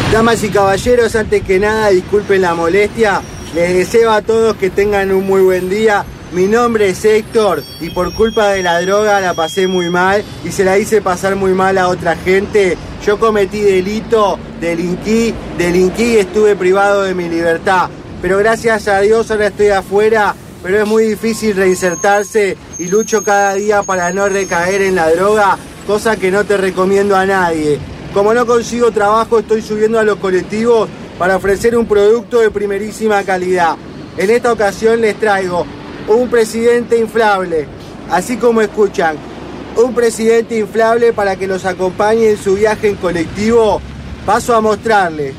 Damas y caballeros, antes que nada, disculpen la molestia. Les deseo a todos que tengan un muy buen día. Mi nombre es Héctor y por culpa de la droga la pasé muy mal y se la hice pasar muy mal a otra gente. Yo cometí delito, delinquí y estuve privado de mi libertad. Pero gracias a Dios ahora estoy afuera, pero es muy difícil reinsertarse y lucho cada día para no recaer en la droga, cosa que no te recomiendo a nadie. Como no consigo trabajo, estoy subiendo a los colectivos para ofrecer un producto de primerísima calidad. En esta ocasión les traigo un presidente inflable, así como escuchan, un presidente inflable para que los acompañe en su viaje en colectivo. Paso a mostrarles.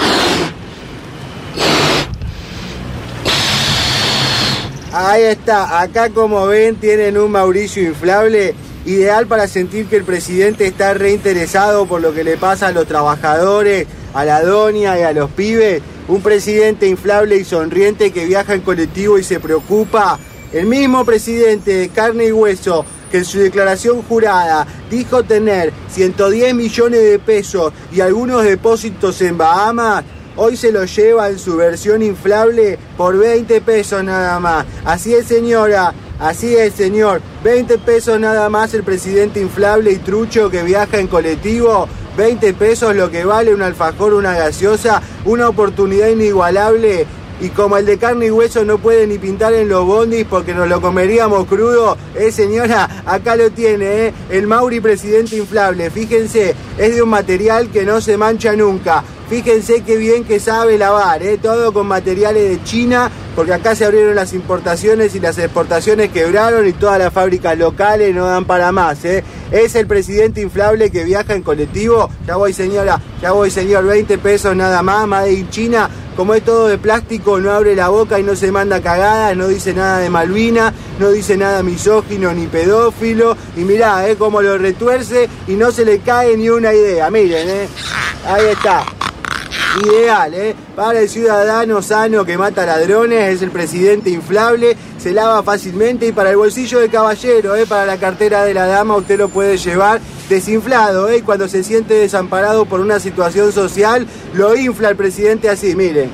Ahí está, acá como ven tienen un Mauricio inflable, ideal para sentir que el presidente está reinteresado por lo que le pasa a los trabajadores, a la doña y a los pibes. Un presidente inflable y sonriente que viaja en colectivo y se preocupa. El mismo presidente de carne y hueso que en su declaración jurada dijo tener 110 millones de pesos y algunos depósitos en Bahamas, hoy se lo lleva en su versión inflable por 20 pesos nada más. Así es, señora. Así es, señor. 20 pesos nada más el presidente inflable y trucho que viaja en colectivo. 20 pesos lo que vale un alfajor, una gaseosa, una oportunidad inigualable. Y como el de carne y hueso no puede ni pintar en los bondis porque nos lo comeríamos crudo, señora, acá lo tiene, el Mauri presidente inflable. Fíjense, es de un material que no se mancha nunca. Fíjense qué bien que sabe lavar, todo con materiales de China, porque acá se abrieron las importaciones y las exportaciones quebraron y todas las fábricas locales no dan para más, Es el presidente inflable que viaja en colectivo. Ya voy, señora, ya voy, señor. 20 pesos nada más, made in China. Como es todo de plástico, no abre la boca y no se manda cagadas, no dice nada de Malvinas, no dice nada misógino ni pedófilo. Y mirá, cómo lo retuerce y no se le cae ni una idea. Miren, ahí está. Ideal, para el ciudadano sano que mata ladrones, es el presidente inflable, se lava fácilmente y para el bolsillo de caballero, para la cartera de la dama usted lo puede llevar desinflado, y cuando se siente desamparado por una situación social, lo infla el presidente así, miren.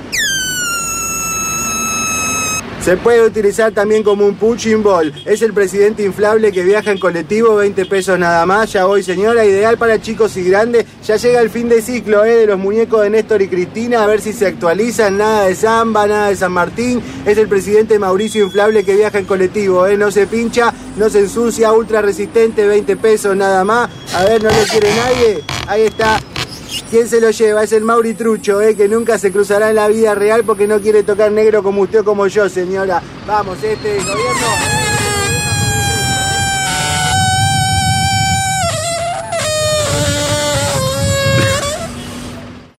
Se puede utilizar también como un punching ball. Es el presidente inflable que viaja en colectivo, 20 pesos nada más. Ya voy, señora, ideal para chicos y grandes. Ya llega el fin de ciclo, de los muñecos de Néstor y Cristina, a ver si se actualizan. Nada de samba, nada de San Martín. Es el presidente Mauricio inflable que viaja en colectivo, no se pincha, no se ensucia, ultra resistente, 20 pesos nada más. A ver, no lo quiere nadie. Ahí está. ¿Quién se lo lleva? Es el Mauri trucho, que nunca se cruzará en la vida real porque no quiere tocar negro como usted o como yo, señora. Vamos, gobierno.